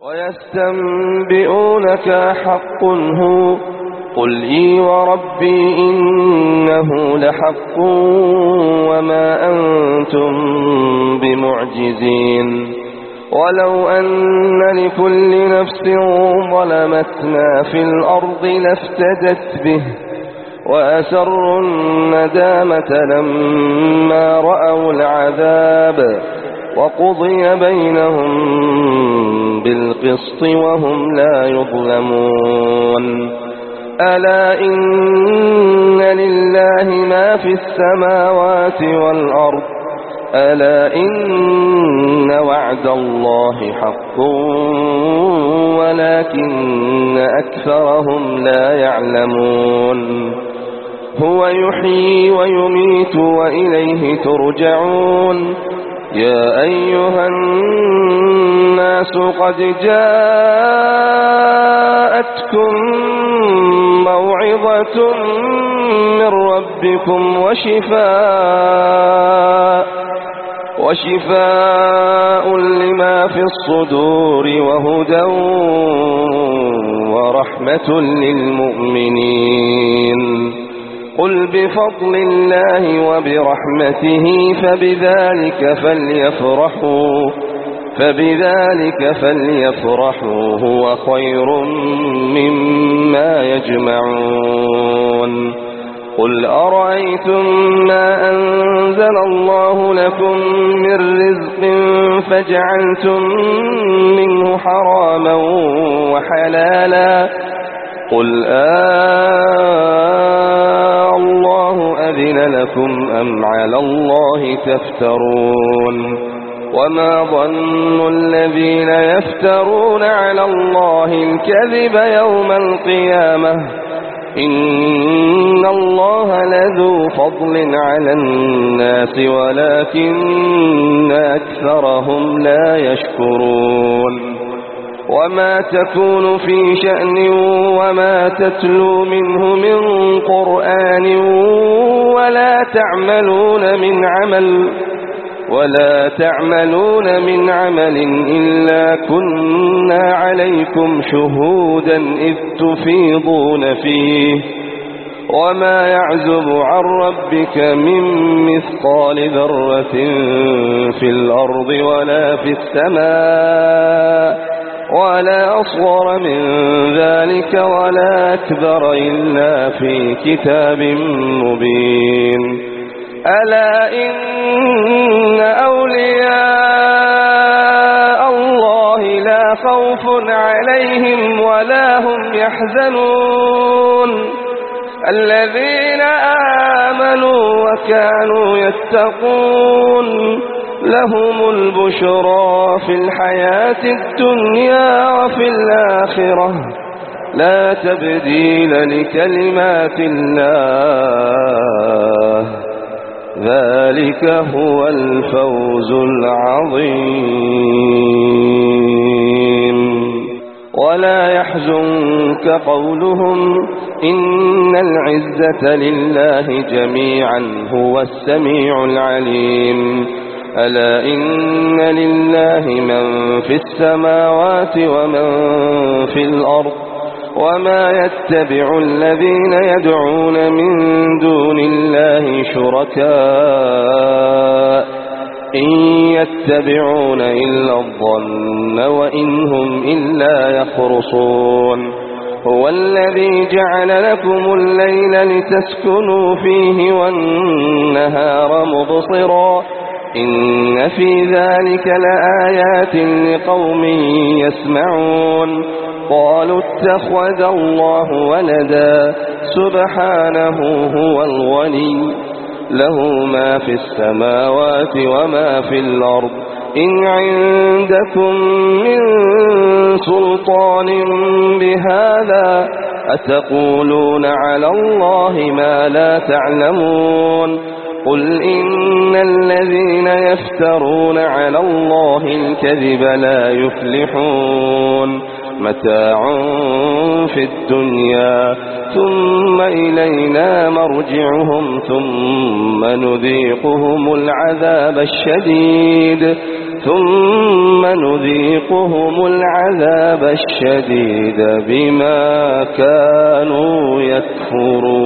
ويستنبئونك حق هو قل إي وربي إنه لحق وما أنتم بمعجزين ولو أن لكل نفس ظلمت ما في الأرض لافتدت به وأسروا الندامة لما رأوا العذاب وقضي بينهم بالقسط وهم لا يظلمون ألا إن لله ما في السماوات والأرض ألا إن وعد الله حق ولكن أكثرهم لا يعلمون هو يحيي ويميت وإليه ترجعون يا أيها الناس قد جاءتكم موعظة من ربكم وشفاء لما في الصدور وهدى ورحمة للمؤمنين قل بفضل الله وبرحمته فبذلك فليفرحوا هو خير مما يجمعون قل أرأيتم ما أنزل الله لكم من رزق فجعلتم منه حراما وحلالا قل الله أذن لكم أم على الله تفترون وما ظن الذين يفترون على الله الكذب يوم القيامة إن الله لذو فضل على الناس ولكن أكثرهم لا يشكرون وما تكون في شأن وما تتلو منه من قرآن ولا تعملون من عمل إلا كنا عليكم شهودا إذ تفيضون فيه وما يعزب عن ربك من مثقال ذرة في الأرض ولا في السماء ولا أصغر من ذلك ولا أكبر إلا في كتاب مبين ألا إن أولياء الله لا خوف عليهم ولا هم يحزنون الذين آمنوا وكانوا يتقون لهم البشرى في الحياة الدنيا وفي الآخرة لا تبديل لكلمات الله ذلك هو الفوز العظيم ولا يحزنك قولهم إن العزة لله جميعا هو السميع العليم ألا إن لله من في السماوات ومن في الأرض وما يتبع الذين يدعون من دون الله شركاء إن يتبعون إلا الظن وإن هم إلا يخرصون هو الذي جعل لكم الليل لتسكنوا فيه والنهار مبصرا إن في ذلك لآيات لقوم يسمعون قالوا اتخذ الله ولدا سبحانه هو الغني له ما في السماوات وما في الأرض إن عندكم من سلطان بهذا أتقولون على الله ما لا تعلمون قل إن الذين يفترون على الله الكذب لا يفلحون متاع في الدنيا ثم إلينا مرجعهم ثم نذيقهم العذاب الشديد ثم نذيقهم العذاب الشديد بما كانوا يكفرون.